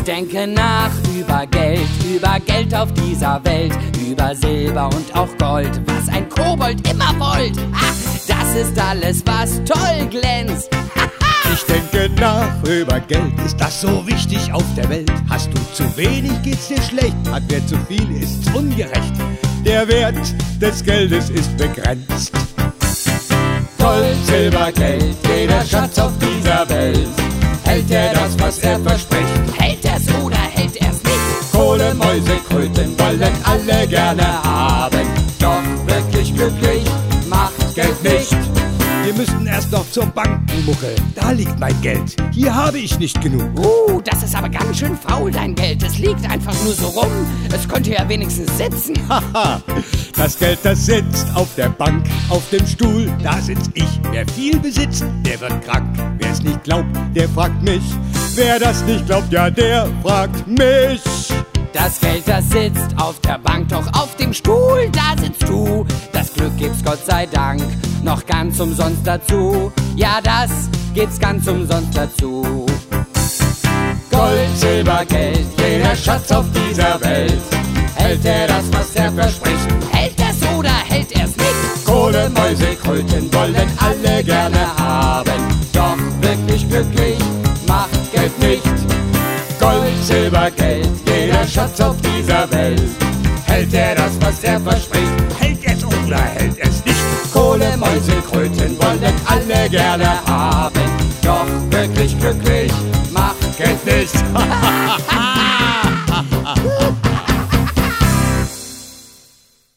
Denke nach über Geld auf dieser Welt, über Silber und auch Gold, was ein Kobold immer wollt. Ach, das ist alles, was toll glänzt. Ich denke nach über Geld, ist das so wichtig auf der Welt? Hast du zu wenig, geht's dir schlecht, hat wer zu viel, ist's ungerecht. Der Wert des Geldes ist begrenzt. Gold, Silber, Geld, jeder Schatz auf dieser Welt. Hält er das, was er verspricht? Hält er's oder hält er's nicht? Kohle, Mäuse, Kröten wollen alle gerne haben. Doch wirklich glücklich macht Geld nicht. Wir müssten erst noch zur Bank, Mucke. Da liegt mein Geld. Hier habe ich nicht genug. Das ist aber ganz schön faul, dein Geld. Es liegt einfach nur so rum. Es könnte ja wenigstens sitzen. Haha, das Geld, das sitzt auf der Bank, auf dem Stuhl, da sitz ich. Wer viel besitzt, der wird krank. Wer es nicht glaubt, der fragt mich. Wer das nicht glaubt, ja, der fragt mich. Das Geld, das sitzt auf der Bank, doch auf dem Stuhl, da sitzt du. Das Glück gibt's Gott sei Dank noch ganz umsonst dazu. Ja, das gibt's ganz umsonst dazu. Gold, Silber, Geld, jeder Schatz auf dieser Welt. Hält er das, was er verspricht? Hält er's oder hält er's nicht? Kohle, Mäuse, Kröten wollen alle gerne haben. Doch wirklich glücklich macht Geld nicht. Gold, Silber, Geld, jeder Schatz auf dieser Welt. Hält er das, was er verspricht? Hält es oder hält es nicht? Kohle, Mäuse, Kröten wollen alle gerne haben. Doch wirklich glücklich macht Geld nicht.